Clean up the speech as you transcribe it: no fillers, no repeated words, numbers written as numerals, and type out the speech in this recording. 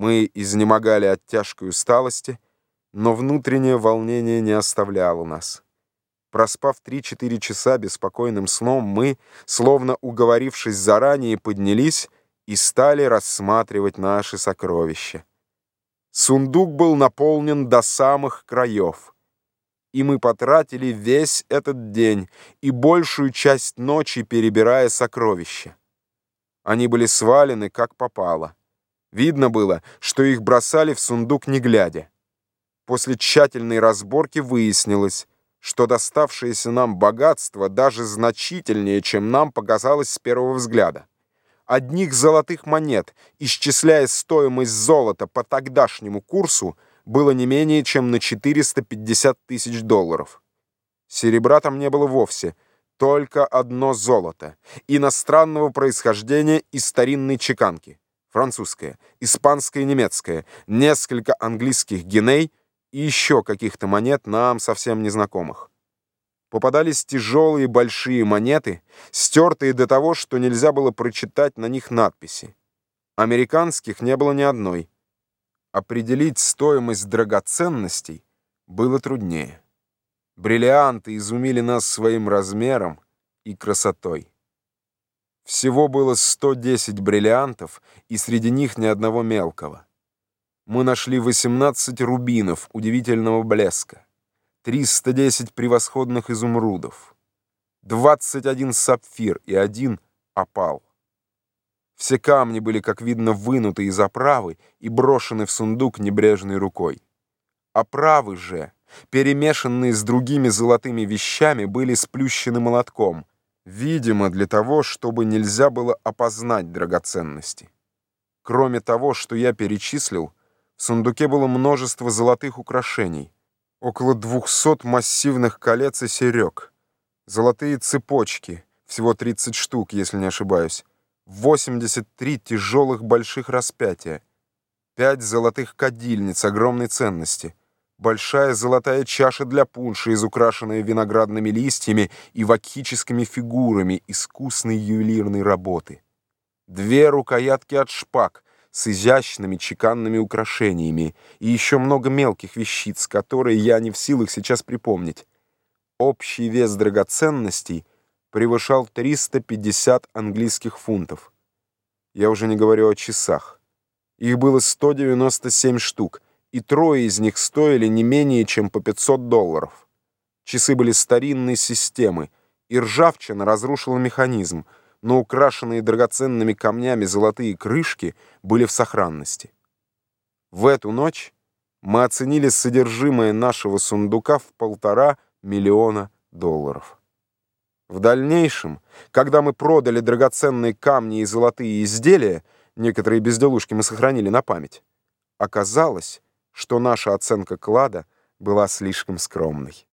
Мы изнемогали от тяжкой усталости, но внутреннее волнение не оставляло нас. Проспав 3-4 часа беспокойным сном, мы, словно уговорившись заранее, поднялись и стали рассматривать наши сокровища. Сундук был наполнен до самых краев, и мы потратили весь этот день и большую часть ночи, перебирая сокровища. Они были свалены, как попало. Видно было, что их бросали в сундук не глядя. После тщательной разборки выяснилось, что доставшееся нам богатство даже значительнее, чем нам показалось с первого взгляда. Одних золотых монет, исчисляя стоимость золота по тогдашнему курсу, было не менее чем на 450 тысяч долларов. Серебра там не было вовсе, только одно золото, иностранного происхождения и старинной чеканки, французское, испанское и немецкое, несколько английских гиней и еще каких-то монет, нам совсем незнакомых. Попадались тяжелые большие монеты, стертые до того, что нельзя было прочитать на них надписи. Американских не было ни одной. Определить стоимость драгоценностей было труднее. Бриллианты изумили нас своим размером и красотой. Всего было 110 бриллиантов, и среди них ни одного мелкого. Мы нашли 18 рубинов удивительного блеска, 310 превосходных изумрудов, 21 сапфир и 1 опал. Все камни были, как видно, вынуты из оправы и брошены в сундук небрежной рукой. Оправы же, перемешанные с другими золотыми вещами, были сплющены молотком, видимо, для того, чтобы нельзя было опознать драгоценности. Кроме того, что я перечислил, в сундуке было множество золотых украшений, около 200 массивных колец и серег, золотые цепочки, всего 30 штук, если не ошибаюсь, 83 тяжелых больших распятия, 5 золотых кадильниц огромной ценности, большая золотая чаша для пунша, изукрашенная виноградными листьями и вакхическими фигурами искусной ювелирной работы, 2 рукоятки от шпаг с изящными чеканными украшениями и еще много мелких вещиц, которые я не в силах сейчас припомнить. Общий вес драгоценностей превышал 350 английских фунтов. Я уже не говорю о часах. Их было 197 штук, и 3 из них стоили не менее чем по 500 долларов. Часы были старинной системы, и ржавчина разрушила механизм, но украшенные драгоценными камнями золотые крышки были в сохранности. В эту ночь мы оценили содержимое нашего сундука в 1,5 миллиона долларов. В дальнейшем, когда мы продали драгоценные камни и золотые изделия, некоторые безделушки мы сохранили на память, оказалось, что наша оценка клада была слишком скромной.